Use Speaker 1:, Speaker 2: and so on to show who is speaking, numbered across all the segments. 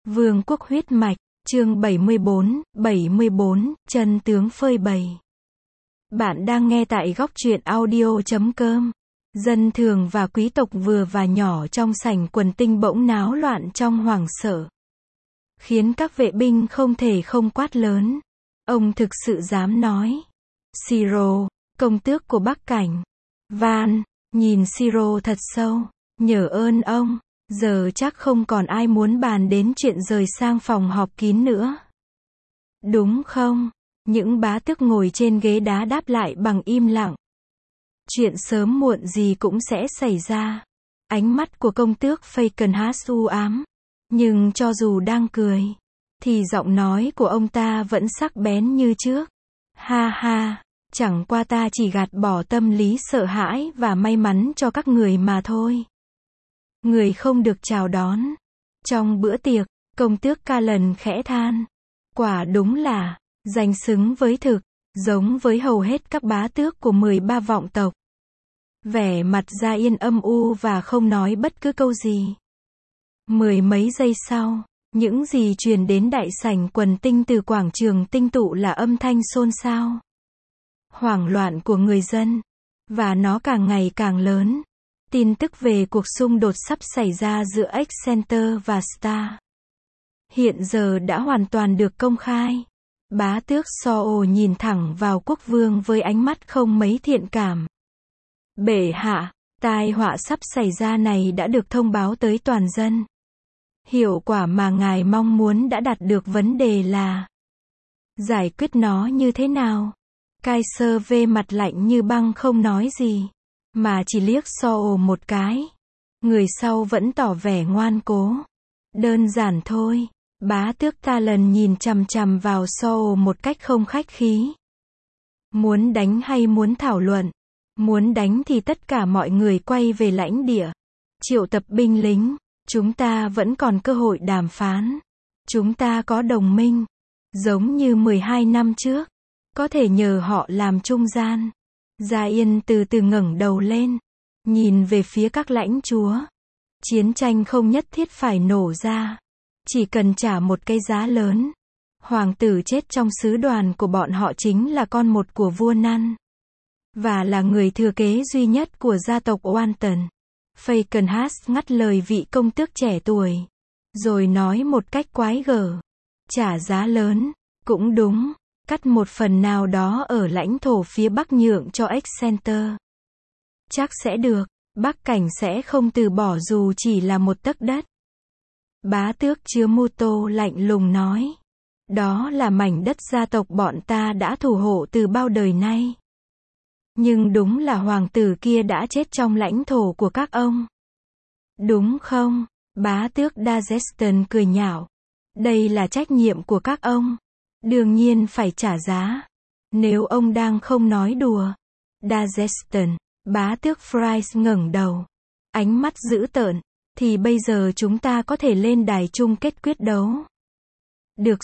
Speaker 1: Vương quốc huyết mạch, chương 74, chân tướng phơi bày. Bạn đang nghe tại góc truyện audio.com. Dân thường và quý tộc vừa và nhỏ trong sảnh quần tinh bỗng náo loạn trong hoảng sợ. Khiến các vệ binh không thể không quát lớn. Ông thực sự dám nói. Siro, công tước của Bắc Cảnh. Van, nhìn Siro thật sâu. Nhờ ơn ông. Giờ chắc không còn ai muốn bàn đến chuyện rời sang phòng họp kín nữa. Đúng không? Những bá tước ngồi trên ghế đá đáp lại bằng im lặng. Chuyện sớm muộn gì cũng sẽ xảy ra. Ánh mắt của công tước Falkenhayn u ám. Nhưng cho dù đang cười, thì giọng nói của ông ta vẫn sắc bén như trước. Ha ha, chẳng qua ta chỉ gạt bỏ tâm lý sợ hãi và may mắn cho các người mà thôi. Người không được chào đón. Trong bữa tiệc, công tước Callan khẽ than. Quả đúng là, danh xứng với thực, giống với hầu hết các bá tước của 13 vọng tộc. Vẻ mặt Gia Yên âm u và không nói bất cứ câu gì. Mười mấy giây sau, những gì truyền đến đại sảnh quần tinh từ quảng trường tinh tụ là âm thanh xôn xao. Hoảng loạn của người dân. Và nó càng ngày càng lớn. Tin tức về cuộc xung đột sắp xảy ra giữa Exeter và Star hiện giờ đã hoàn toàn được công khai. Bá tước Soo nhìn thẳng vào quốc vương với ánh mắt không mấy thiện cảm. Bệ hạ, tai họa sắp xảy ra này đã được thông báo tới toàn dân. Hiệu quả mà ngài mong muốn đã đạt được, vấn đề là giải quyết nó như thế nào? Kaiser V mặt lạnh như băng không nói gì, mà chỉ liếc Soo một cái. Người sau vẫn tỏ vẻ ngoan cố. Đơn giản thôi. Bá tước Callan nhìn chằm chằm vào Soo một cách không khách khí. Muốn đánh hay muốn thảo luận? Muốn đánh thì tất cả mọi người quay về lãnh địa. Triệu tập binh lính. Chúng ta vẫn còn cơ hội đàm phán. Chúng ta có đồng minh. Giống như 12 năm trước. Có thể nhờ họ làm trung gian. Gia Yên từ từ ngẩng đầu lên. Nhìn về phía các lãnh chúa. Chiến tranh không nhất thiết phải nổ ra. Chỉ cần trả một cái giá lớn. Hoàng tử chết trong sứ đoàn của bọn họ chính là con một của vua Nan. Và là người thừa kế duy nhất của gia tộc Walton. Falkenhayn ngắt lời vị công tước trẻ tuổi. Rồi nói một cách quái gở. Trả giá lớn. Cũng đúng. Cắt một phần nào đó ở lãnh thổ phía Bắc nhượng cho Exeter. Chắc sẽ được. Bắc Cảnh sẽ không từ bỏ dù chỉ là một tấc đất. Bá tước chứa Muto lạnh lùng nói. Đó là mảnh đất gia tộc bọn ta đã thủ hộ từ bao đời nay. Nhưng đúng là hoàng tử kia đã chết trong lãnh thổ của các ông. Đúng không? Bá tước Dagestan cười nhạo. Đây là trách nhiệm của các ông. Đương nhiên phải trả giá. Nếu ông đang không nói đùa. Dagestan, bá tước Fries ngẩng đầu. Ánh mắt dữ tợn. Thì bây giờ chúng ta có thể lên đài chung kết quyết đấu. Được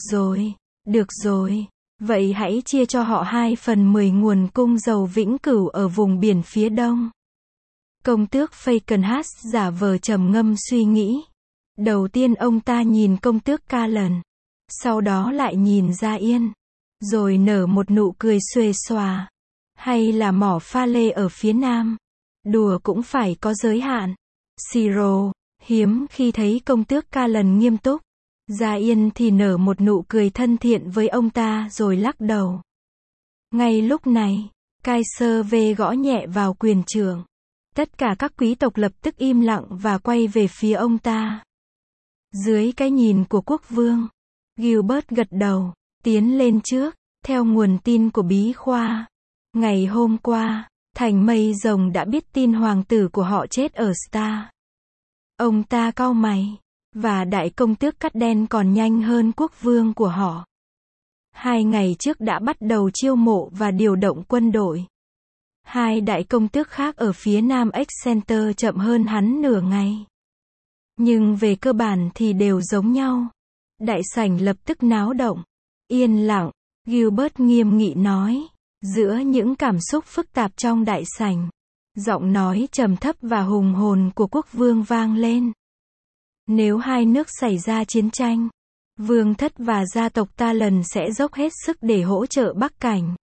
Speaker 1: rồi. Vậy hãy chia cho họ 2/10 nguồn cung dầu vĩnh cửu ở vùng biển phía đông. Công tước Falkenhayn giả vờ trầm ngâm suy nghĩ. Đầu tiên ông ta nhìn công tước Callan. Sau đó lại nhìn Gia Yên. Rồi nở một nụ cười xuề xòa. Hay là mỏ pha lê ở phía nam. Đùa cũng phải có giới hạn. Siro, hiếm khi thấy công tước Callan nghiêm túc. Gia Yên thì nở một nụ cười thân thiện với ông ta rồi lắc đầu. Ngay lúc này, Kaiser V gõ nhẹ vào quyền trượng. Tất cả các quý tộc lập tức im lặng và quay về phía ông ta. Dưới cái nhìn của quốc vương, Gilbert gật đầu, tiến lên trước. Theo nguồn tin của bí khoa, ngày hôm qua, thành mây rồng đã biết tin hoàng tử của họ chết ở Star. Ông ta cau mày. Và đại công tước Cắt Đen còn nhanh hơn quốc vương của họ. 2 ngày trước đã bắt đầu chiêu mộ và điều động quân đội. 2 đại công tước khác ở phía nam Exeter chậm hơn hắn nửa ngày. Nhưng về cơ bản thì đều giống nhau. Đại sảnh lập tức náo động. Yên lặng, Gilbert nghiêm nghị nói. Giữa những cảm xúc phức tạp trong đại sảnh, giọng nói trầm thấp và hùng hồn của quốc vương vang lên. Nếu hai nước xảy ra chiến tranh, vương thất và gia tộc Ta Lần sẽ dốc hết sức để hỗ trợ Bắc Cảnh.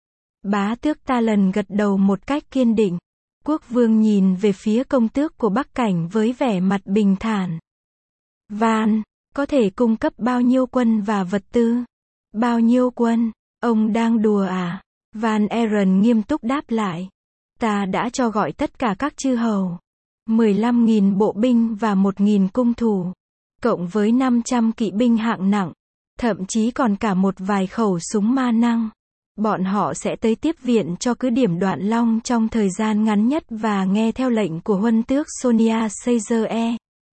Speaker 1: Bá tước Ta Lần gật đầu một cách kiên định. Quốc vương nhìn về phía công tước của Bắc Cảnh với vẻ mặt bình thản. Van, có thể cung cấp bao nhiêu quân và vật tư? Bao nhiêu quân? Ông đang đùa à? Van Aaron nghiêm túc đáp lại. Ta đã cho gọi tất cả các chư hầu. 15.000 bộ binh và 1.000 cung thủ. Cộng với 500 kỵ binh hạng nặng. Thậm chí còn cả một vài khẩu súng ma năng. Bọn họ sẽ tới tiếp viện cho cứ điểm Đoạn Long trong thời gian ngắn nhất và nghe theo lệnh của Huân tước Sonia Caesar.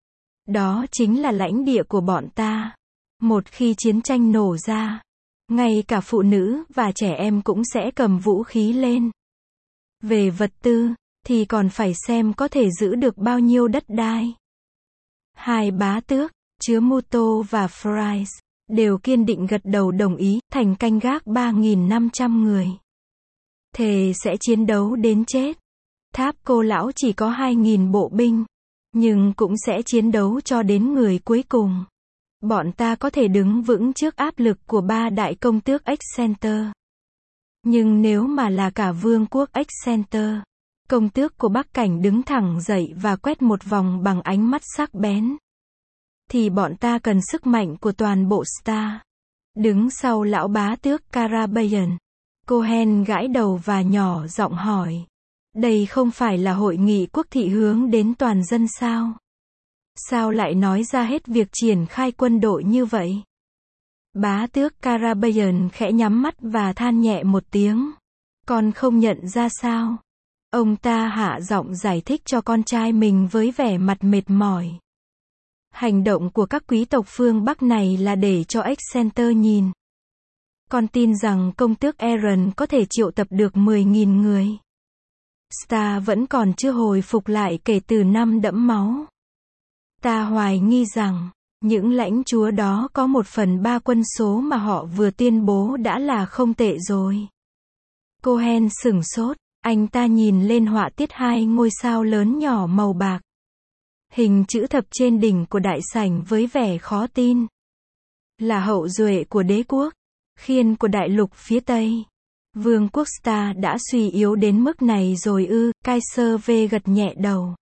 Speaker 1: Đó chính là lãnh địa của bọn ta. Một khi chiến tranh nổ ra, ngay cả phụ nữ và trẻ em cũng sẽ cầm vũ khí lên. Về vật tư, thì còn phải xem có thể giữ được bao nhiêu đất đai. Hai bá tước, chứa Muto và Fries, đều kiên định gật đầu đồng ý, thành canh gác 3.500 người. Thề sẽ chiến đấu đến chết. Tháp Cô Lão chỉ có 2.000 bộ binh, nhưng cũng sẽ chiến đấu cho đến người cuối cùng. Bọn ta có thể đứng vững trước áp lực của ba đại công tước Exeter. Nhưng nếu mà là cả vương quốc Exeter, công tước của Bắc Cảnh đứng thẳng dậy và quét một vòng bằng ánh mắt sắc bén, thì bọn ta cần sức mạnh của toàn bộ Star. Đứng sau lão bá tước Carabaian, Cohen gãi đầu và nhỏ giọng hỏi. Đây không phải là hội nghị quốc thị hướng đến toàn dân sao? Sao lại nói ra hết việc triển khai quân đội như vậy? Bá tước Carabaian khẽ nhắm mắt và than nhẹ một tiếng. Con không nhận ra sao? Ông ta hạ giọng giải thích cho con trai mình với vẻ mặt mệt mỏi. Hành động của các quý tộc phương Bắc này là để cho Exeter nhìn. Con tin rằng công tước Aaron có thể triệu tập được 10.000 người. Star vẫn còn chưa hồi phục lại kể từ năm đẫm máu. Ta hoài nghi rằng, những lãnh chúa đó có 1/3 quân số mà họ vừa tuyên bố đã là không tệ rồi. Cohen sửng sốt, anh ta nhìn lên họa tiết 2 ngôi sao lớn nhỏ màu bạc. Hình chữ thập trên đỉnh của đại sảnh với vẻ khó tin. Là hậu duệ của đế quốc, khiên của đại lục phía Tây. Vương quốc Star đã suy yếu đến mức này rồi ư? Kaiser V gật nhẹ đầu.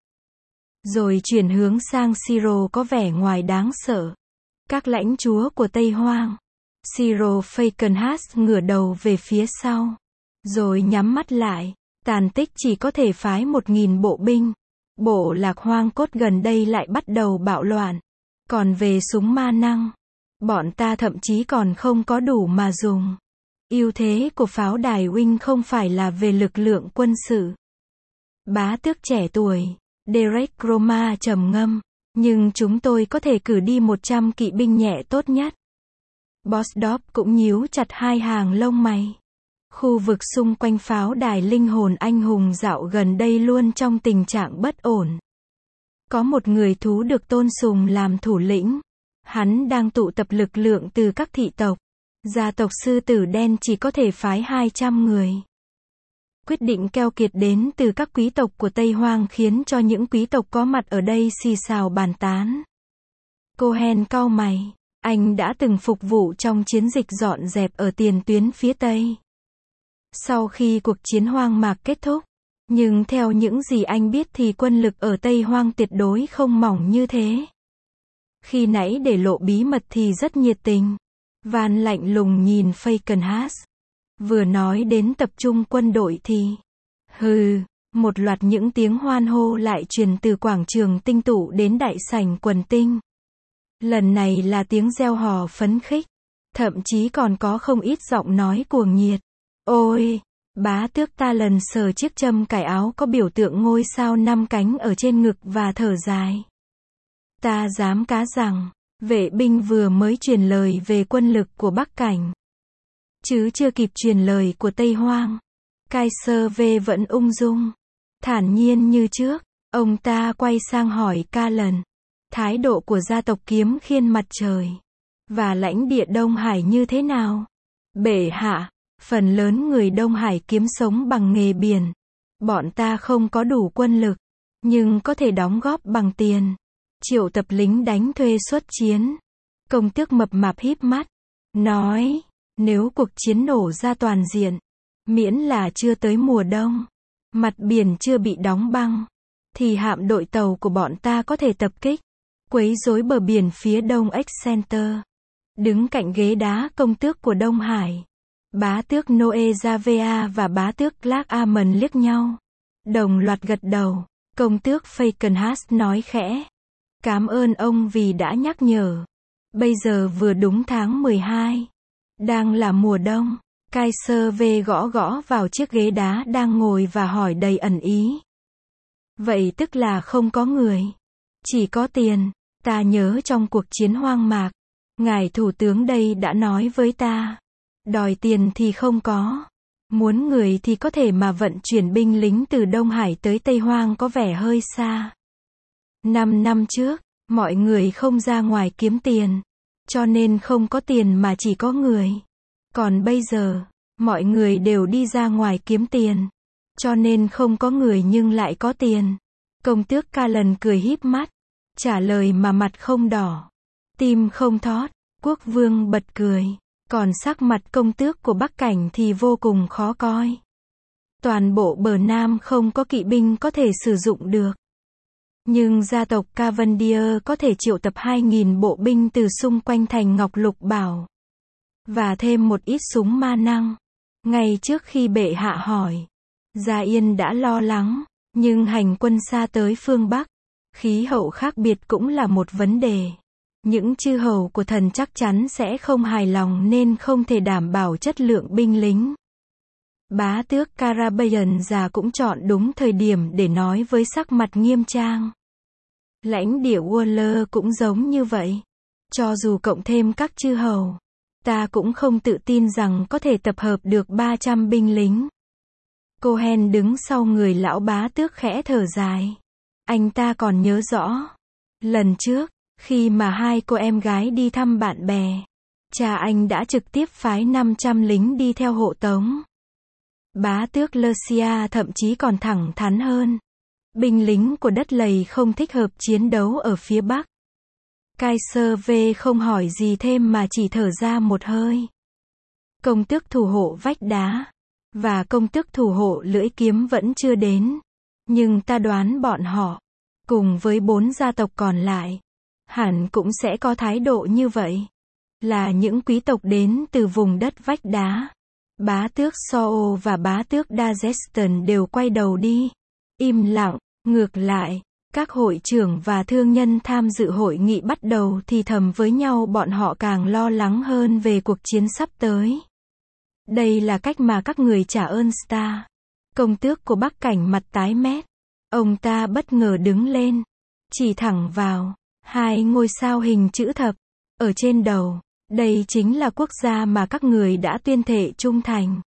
Speaker 1: Rồi chuyển hướng sang Cyril có vẻ ngoài đáng sợ. Các lãnh chúa của Tây Hoang. Cyril Falkenhays ngửa đầu về phía sau. Rồi nhắm mắt lại. Tàn tích chỉ có thể phái 1.000 bộ binh. Bộ lạc hoang cốt gần đây lại bắt đầu bạo loạn. Còn về súng ma năng, bọn ta thậm chí còn không có đủ mà dùng. Ưu thế của pháo đài Wing không phải là về lực lượng quân sự. Bá tước trẻ tuổi, Derek Roma trầm ngâm. Nhưng chúng tôi có thể cử đi 100 kỵ binh nhẹ tốt nhất. Bosdorp cũng nhíu chặt hai hàng lông mày. Khu vực xung quanh pháo đài linh hồn anh hùng dạo gần đây luôn trong tình trạng bất ổn. Có một người thú được tôn sùng làm thủ lĩnh. Hắn đang tụ tập lực lượng từ các thị tộc. Gia tộc sư tử đen chỉ có thể phái 200 người. Quyết định keo kiệt đến từ các quý tộc của Tây Hoang khiến cho những quý tộc có mặt ở đây xì xào bàn tán. Cohen cau mày. Anh đã từng phục vụ trong chiến dịch dọn dẹp ở tiền tuyến phía Tây. Sau khi cuộc chiến hoang mạc kết thúc, nhưng theo những gì anh biết thì quân lực ở Tây Hoang tuyệt đối không mỏng như thế. Khi nãy để lộ bí mật thì rất nhiệt tình. Van lạnh lùng nhìn Falkenhays. Vừa nói đến tập trung quân đội thì... Hừ, một loạt những tiếng hoan hô lại truyền từ quảng trường tinh tụ đến đại sảnh quần tinh. Lần này là tiếng reo hò phấn khích. Thậm chí còn có không ít giọng nói cuồng nhiệt. Ôi, bá tước Ta Lần sờ chiếc châm cài áo có biểu tượng ngôi sao 5 cánh ở trên ngực và thở dài. Ta dám cá rằng, vệ binh vừa mới truyền lời về quân lực của Bắc Cảnh. Chứ chưa kịp truyền lời của Tây Hoang. Kaiser V vẫn ung dung, thản nhiên như trước. Ông ta quay sang hỏi Callan. Thái độ của gia tộc Kiếm Khiên Mặt Trời và lãnh địa Đông Hải như thế nào? Bệ hạ, phần lớn người Đông Hải kiếm sống bằng nghề biển. Bọn ta không có đủ quân lực, nhưng có thể đóng góp bằng tiền. triệu tập lính đánh thuê xuất chiến. Công tước mập mạp híp mắt, nói, nếu cuộc chiến nổ ra toàn diện, miễn là chưa tới mùa đông, mặt biển chưa bị đóng băng, thì hạm đội tàu của bọn ta có thể tập kích, quấy rối bờ biển phía đông Exeter. Đứng cạnh ghế đá công tước của Đông Hải, bá tước Noe Javea và bá tước Clark Amon liếc nhau, đồng loạt gật đầu. Công tước Falkenhayn nói khẽ, cảm ơn ông vì đã nhắc nhở. Bây giờ vừa đúng tháng 12, đang là mùa đông. Kaiser V gõ gõ vào chiếc ghế đá đang ngồi và hỏi đầy ẩn ý. Vậy tức là không có người, chỉ có tiền. Ta nhớ trong cuộc chiến hoang mạc, ngài thủ tướng đây đã nói với ta, đòi tiền thì không có, muốn người thì có thể, mà vận chuyển binh lính từ Đông Hải tới Tây Hoang có vẻ hơi xa. 5 năm trước, mọi người không ra ngoài kiếm tiền, cho nên không có tiền mà chỉ có người. Còn bây giờ, mọi người đều đi ra ngoài kiếm tiền, cho nên không có người nhưng lại có tiền. Công tước Callan cười híp mắt, trả lời mà mặt không đỏ, tim không thót. Quốc vương bật cười, còn sắc mặt công tước của Bắc Cảnh thì vô cùng khó coi. Toàn bộ bờ Nam không có kỵ binh có thể sử dụng được. Nhưng gia tộc Cavendier có thể triệu tập 2.000 bộ binh từ xung quanh thành Ngọc Lục Bảo. Và thêm một ít súng ma năng. Ngay trước khi bệ hạ hỏi, Gia Yên đã lo lắng, nhưng hành quân xa tới phương Bắc, khí hậu khác biệt cũng là một vấn đề. Những chư hầu của thần chắc chắn sẽ không hài lòng nên không thể đảm bảo chất lượng binh lính. Bá tước Carabellan già cũng chọn đúng thời điểm để nói với sắc mặt nghiêm trang. Lãnh địa Waller cũng giống như vậy. Cho dù cộng thêm các chư hầu, ta cũng không tự tin rằng có thể tập hợp được 300 binh lính. Cohen đứng sau người lão bá tước khẽ thở dài. Anh ta còn nhớ rõ. Lần trước, khi mà hai cô em gái đi thăm bạn bè, cha anh đã trực tiếp phái 500 lính đi theo hộ tống. Bá tước Lucia thậm chí còn thẳng thắn hơn. Binh lính của đất lầy không thích hợp chiến đấu ở phía Bắc. Kaiser V không hỏi gì thêm mà chỉ thở ra một hơi. Công tước thủ hộ vách đá và công tước thủ hộ lưỡi kiếm vẫn chưa đến. Nhưng ta đoán bọn họ, cùng với 4 gia tộc còn lại, hẳn cũng sẽ có thái độ như vậy. Là những quý tộc đến từ vùng đất vách đá. Bá tước Soo và bá tước Dagestan đều quay đầu đi. Im lặng. Ngược lại, các hội trưởng và thương nhân tham dự hội nghị bắt đầu thì thầm với nhau, bọn họ càng lo lắng hơn về cuộc chiến sắp tới. Đây là cách mà các người trả ơn Star. Công tước của Bắc Cảnh mặt tái mét. Ông ta bất ngờ đứng lên, chỉ thẳng vào 2 ngôi sao hình chữ thập ở trên đầu. Đây chính là quốc gia mà các người đã tuyên thệ trung thành.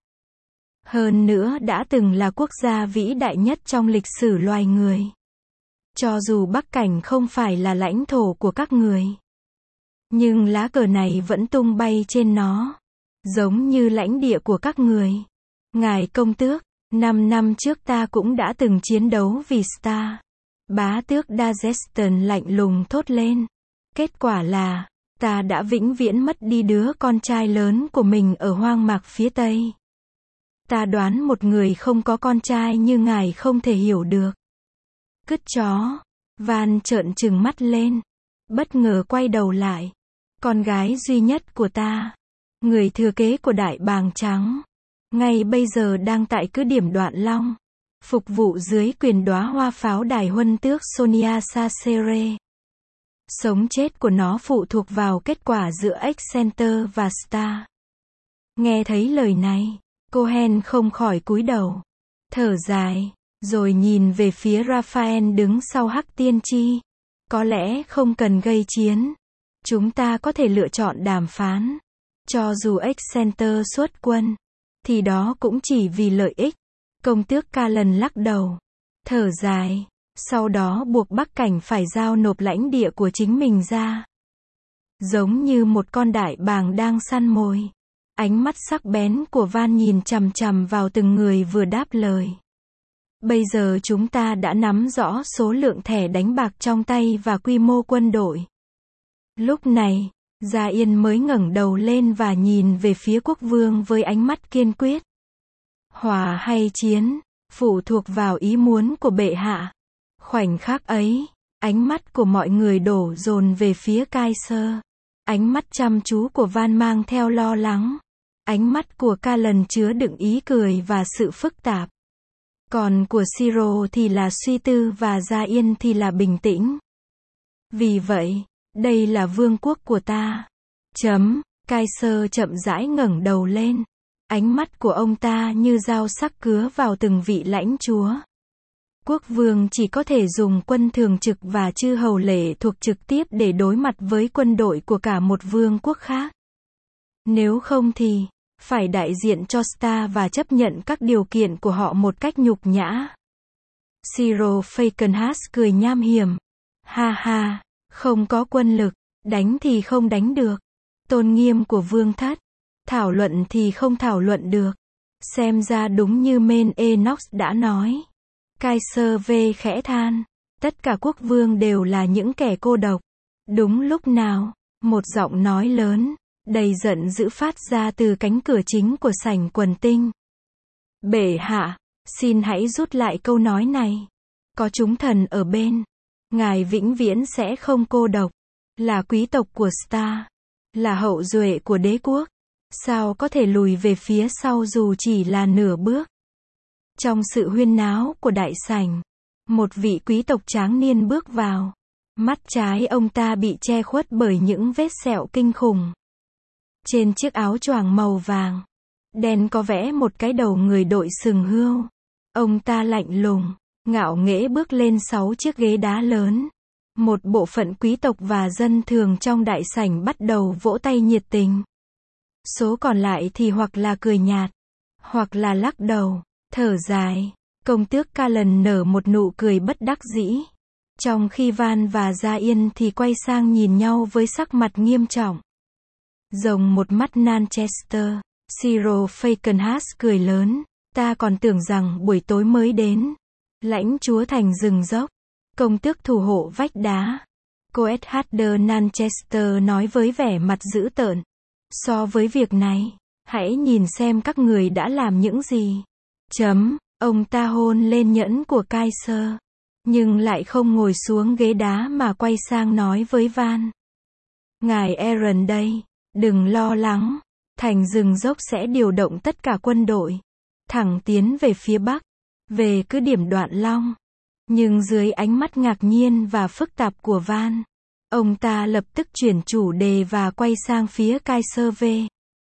Speaker 1: Hơn nữa đã từng là quốc gia vĩ đại nhất trong lịch sử loài người. Cho dù Bắc Cảnh không phải là lãnh thổ của các người, nhưng lá cờ này vẫn tung bay trên nó, giống như lãnh địa của các người. Ngài công tước, 5 năm trước ta cũng đã từng chiến đấu vì Star. Bá tước Dagestan lạnh lùng thốt lên. Kết quả là, ta đã vĩnh viễn mất đi đứa con trai lớn của mình ở hoang mạc phía Tây. Ta đoán một người không có con trai như ngài không thể hiểu được. Cứt chó. Van trợn trừng mắt lên, bất ngờ quay đầu lại. Con gái duy nhất của ta, người thừa kế của Đại Bàng Trắng, ngay bây giờ đang tại cứ điểm Đoạn Long, phục vụ dưới quyền đóa hoa pháo đài huân tước Sonia Sacere. Sống chết của nó phụ thuộc vào kết quả giữa Exeter và Star. Nghe thấy lời này, Cohen không khỏi cúi đầu, thở dài, rồi nhìn về phía Raphael đứng sau Hắc Tiên Tri. Có lẽ không cần gây chiến. Chúng ta có thể lựa chọn đàm phán. Cho dù Exeter xuất quân, thì đó cũng chỉ vì lợi ích. Công tước Callan lắc đầu, thở dài, sau đó buộc Bắc Cảnh phải giao nộp lãnh địa của chính mình ra. Giống như một con đại bàng đang săn mồi. Ánh mắt sắc bén của Van nhìn chằm chằm vào từng người vừa đáp lời. Bây giờ chúng ta đã nắm rõ số lượng thẻ đánh bạc trong tay và quy mô quân đội. Lúc này, Gia Yên mới ngẩng đầu lên và nhìn về phía quốc vương với ánh mắt kiên quyết. Hòa hay chiến, phụ thuộc vào ý muốn của bệ hạ. Khoảnh khắc ấy, ánh mắt của mọi người đổ dồn về phía Kaiser. Ánh mắt chăm chú của Van mang theo lo lắng. Ánh mắt của Callan chứa đựng ý cười và sự phức tạp. Còn của Siro thì là suy tư và Gia Yên thì là bình tĩnh. Vì vậy, đây là vương quốc của ta. Kaiser chậm rãi ngẩng đầu lên. Ánh mắt của ông ta như dao sắc cứa vào từng vị lãnh chúa. Quốc vương chỉ có thể dùng quân thường trực và chư hầu lệ thuộc trực tiếp để đối mặt với quân đội của cả một vương quốc khác. Nếu không thì, phải đại diện cho Star và chấp nhận các điều kiện của họ một cách nhục nhã. Cyril Falkenhayn cười nham hiểm. Ha ha, không có quân lực, đánh thì không đánh được. Tôn nghiêm của vương thất, thảo luận thì không thảo luận được. Xem ra đúng như Men Enoch đã nói. Kaiser V khẽ than. Tất cả quốc vương đều là những kẻ cô độc. Đúng lúc nào, một giọng nói lớn, đầy giận dữ phát ra từ cánh cửa chính của sảnh quần tinh. Bệ hạ, xin hãy rút lại câu nói này. Có chúng thần ở bên. Ngài vĩnh viễn sẽ không cô độc. Là quý tộc của Star. Là hậu duệ của đế quốc. Sao có thể lùi về phía sau dù chỉ là nửa bước. Trong sự huyên náo của đại sảnh, một vị quý tộc tráng niên bước vào. Mắt trái ông ta bị che khuất bởi những vết sẹo kinh khủng. Trên chiếc áo choàng màu vàng đen có vẽ một cái đầu người đội sừng hươu. Ông ta lạnh lùng, ngạo nghễ bước lên 6 chiếc ghế đá lớn. Một bộ phận quý tộc và dân thường trong đại sảnh bắt đầu vỗ tay nhiệt tình. Số còn lại thì hoặc là cười nhạt, hoặc là lắc đầu, thở dài. Công tước Callan nở một nụ cười bất đắc dĩ. Trong khi Van và Gia Yên thì quay sang nhìn nhau với sắc mặt nghiêm trọng. Rồng một mắt Nanchester, Cyril Falkenhayn cười lớn. Ta còn tưởng rằng buổi tối mới đến. Lãnh chúa thành rừng dốc. Công tước thủ hộ vách đá. Coedhader Nanchester nói với vẻ mặt dữ tợn. So với việc này, hãy nhìn xem các người đã làm những gì. Ông ta hôn lên nhẫn của Kaiser. Nhưng lại không ngồi xuống ghế đá mà quay sang nói với Van. Ngài Aaron đây, đừng lo lắng. Thành rừng dốc sẽ điều động tất cả quân đội. Thẳng tiến về phía bắc. Về cứ điểm Đoạn Long. Nhưng dưới ánh mắt ngạc nhiên và phức tạp của Van, ông ta lập tức chuyển chủ đề và quay sang phía Kaiser V.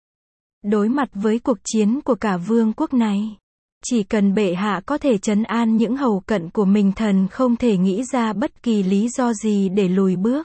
Speaker 1: Đối mặt với cuộc chiến của cả vương quốc này, chỉ cần bệ hạ có thể trấn an những hầu cận của mình, thần không thể nghĩ ra bất kỳ lý do gì để lùi bước.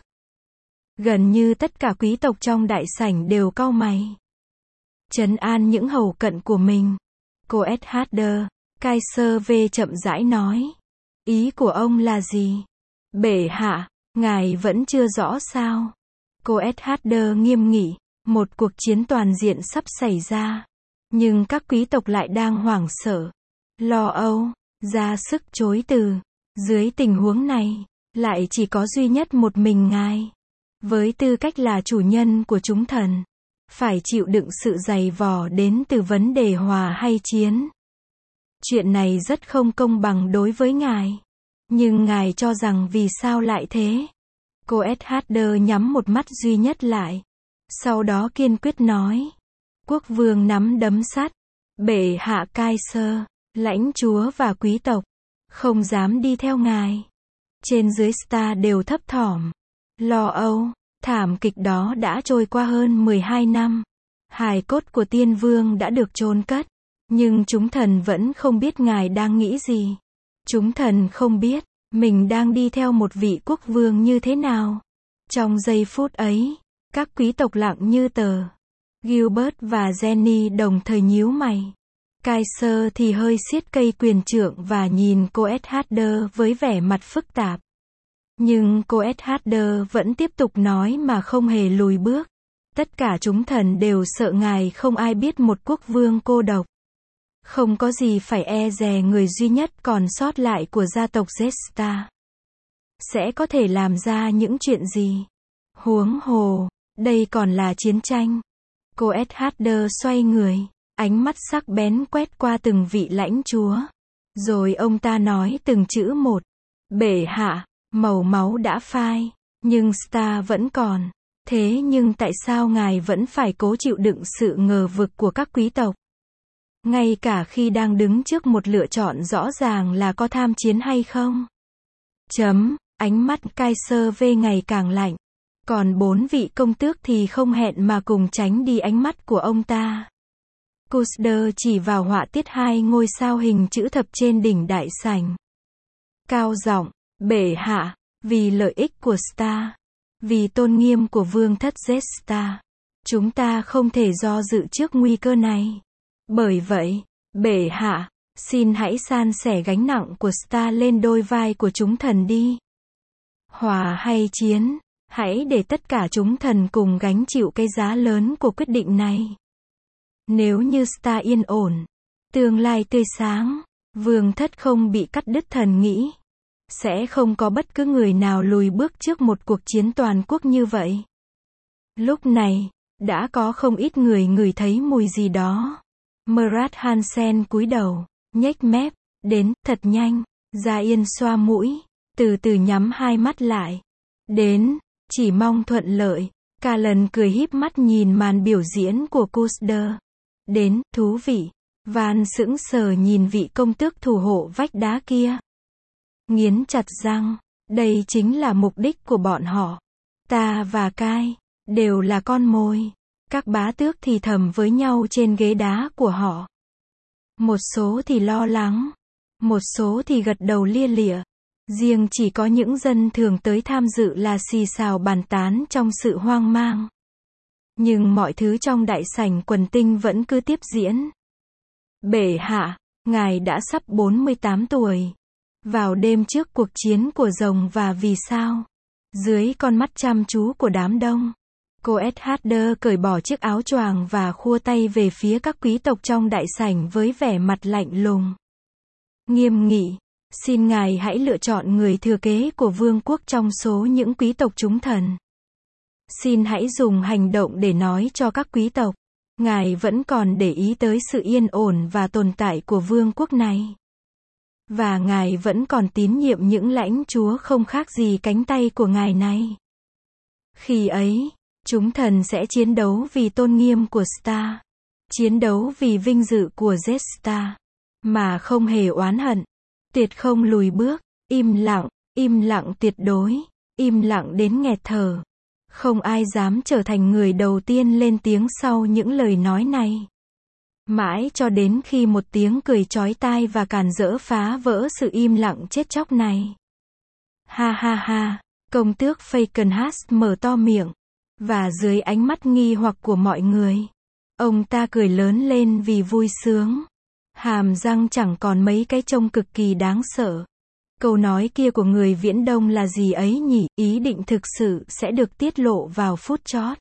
Speaker 1: Gần như tất cả quý tộc trong đại sảnh đều cau mày. Trấn an những hầu cận của mình. Coedhader, Kaiser V chậm rãi nói. Ý của ông là gì? Bệ hạ, ngài vẫn chưa rõ sao? Coedhader nghiêm nghị. Một cuộc chiến toàn diện sắp xảy ra. Nhưng các quý tộc lại đang hoảng sợ, lo âu, ra sức chối từ. Dưới tình huống này, lại chỉ có duy nhất một mình ngài. Với tư cách là chủ nhân của chúng thần, phải chịu đựng sự dày vò đến từ vấn đề hòa hay chiến. Chuyện này rất không công bằng đối với ngài. Nhưng ngài cho rằng vì sao lại thế? Coedhader nhắm một mắt duy nhất lại. Sau đó kiên quyết nói. Quốc vương nắm đấm sắt. Bệ hạ Kaiser, lãnh chúa và quý tộc không dám đi theo ngài. Trên dưới Star đều thấp thỏm, lo âu. Thảm kịch đó đã trôi qua hơn 12 năm. Hài cốt của tiên vương đã được chôn cất. Nhưng chúng thần vẫn không biết ngài đang nghĩ gì. Chúng thần không biết mình đang đi theo một vị quốc vương như thế nào. Trong giây phút ấy, các quý tộc lặng như tờ. Gilbert và Jenny đồng thời nhíu mày. Kaiser thì hơi siết cây quyền trượng và nhìn Coedhader với vẻ mặt phức tạp. Nhưng Coedhader vẫn tiếp tục nói mà không hề lùi bước. Tất cả chúng thần đều sợ ngài, không ai biết một quốc vương cô độc. Không có gì phải e dè, người duy nhất còn sót lại của gia tộc Jetstar sẽ có thể làm ra những chuyện gì. Huống hồ, đây còn là chiến tranh. Cô SHD xoay người, ánh mắt sắc bén quét qua từng vị lãnh chúa. Rồi ông ta nói từng chữ một. Bệ hạ, màu máu đã phai, nhưng Star vẫn còn. Thế nhưng tại sao ngài vẫn phải cố chịu đựng sự ngờ vực của các quý tộc? Ngay cả khi đang đứng trước một lựa chọn rõ ràng là có tham chiến hay không? Ánh mắt Kaiser V ngày càng lạnh. Còn 4 vị công tước thì không hẹn mà cùng tránh đi ánh mắt của ông ta. Custer chỉ vào họa tiết 2 ngôi sao hình chữ thập trên đỉnh đại sảnh. Cao giọng, bệ hạ, vì lợi ích của Star, vì tôn nghiêm của vương thất Jetstar, chúng ta không thể do dự trước nguy cơ này. Bởi vậy, bệ hạ, xin hãy san sẻ gánh nặng của Star lên đôi vai của chúng thần đi. Hòa hay chiến, hãy để tất cả chúng thần cùng gánh chịu cái giá lớn của quyết định này. Nếu như Star yên ổn, tương lai tươi sáng, vương thất không bị cắt đứt, thần nghĩ sẽ không có bất cứ người nào lùi bước trước một cuộc chiến toàn quốc như vậy. Lúc này, đã có không ít người ngửi thấy mùi gì đó. Murat Hansen cúi đầu, nhếch mép, đến, thật nhanh. Gia Yên xoa mũi, từ từ nhắm hai mắt lại. Đến, chỉ mong thuận lợi. Callan cười híp mắt nhìn màn biểu diễn của Custer. Đến, thú vị. Van sững sờ nhìn vị công tước thủ hộ vách đá kia. Nghiến chặt răng, đây chính là mục đích của bọn họ. Ta và Kai đều là con mồi. Các bá tước thì thầm với nhau trên ghế đá của họ. Một số thì lo lắng, một số thì gật đầu lia lịa. Riêng chỉ có những dân thường tới tham dự là xì xào bàn tán trong sự hoang mang. Nhưng mọi thứ trong đại sảnh quần tinh vẫn cứ tiếp diễn. Bệ hạ, ngài đã sắp 48 tuổi. Vào đêm trước cuộc chiến của rồng và vì sao? Dưới con mắt chăm chú của đám đông, cô SHD cởi bỏ chiếc áo choàng và khua tay về phía các quý tộc trong đại sảnh với vẻ mặt lạnh lùng. Nghiêm nghị, xin ngài hãy lựa chọn người thừa kế của vương quốc trong số những quý tộc chúng thần. Xin hãy dùng hành động để nói cho các quý tộc, ngài vẫn còn để ý tới sự yên ổn và tồn tại của vương quốc này. Và ngài vẫn còn tín nhiệm những lãnh chúa không khác gì cánh tay của ngài này. Khi ấy, chúng thần sẽ chiến đấu vì tôn nghiêm của Star, chiến đấu vì vinh dự của Jetstar, mà không hề oán hận, tuyệt không lùi bước, im lặng tuyệt đối, im lặng đến nghẹt thở. Không ai dám trở thành người đầu tiên lên tiếng sau những lời nói này. Mãi cho đến khi một tiếng cười chói tai và càn rỡ phá vỡ sự im lặng chết chóc này. Ha ha ha, công tước Falkenhast mở to miệng, và dưới ánh mắt nghi hoặc của mọi người, ông ta cười lớn lên vì vui sướng. Hàm răng chẳng còn mấy cái trông cực kỳ đáng sợ. Câu nói kia của người Viễn Đông là gì ấy nhỉ? Ý định thực sự sẽ được tiết lộ vào phút chót.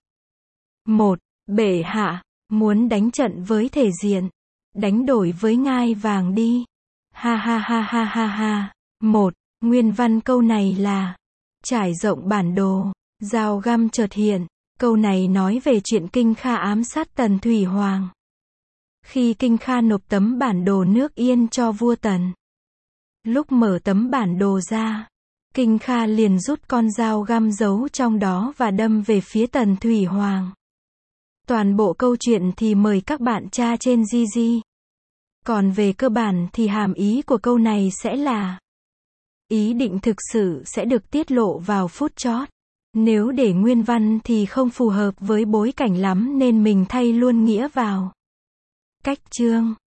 Speaker 1: 1. Bệ hạ, muốn đánh trận với thể diện, đánh đổi với ngai vàng đi. Ha ha ha ha ha ha. 1. Nguyên văn câu này là: trải rộng bản đồ, dao găm chợt hiện. Câu này nói về chuyện Kinh Kha ám sát Tần Thủy Hoàng. Khi Kinh Kha nộp tấm bản đồ nước Yên cho vua Tần, lúc mở tấm bản đồ ra, Kinh Kha liền rút con dao găm giấu trong đó và đâm về phía Tần Thủy Hoàng. Toàn bộ câu chuyện thì mời các bạn tra trên GG. Còn về cơ bản thì hàm ý của câu này sẽ là: ý định thực sự sẽ được tiết lộ vào phút chót. Nếu để nguyên văn thì không phù hợp với bối cảnh lắm nên mình thay luôn nghĩa vào cách chương.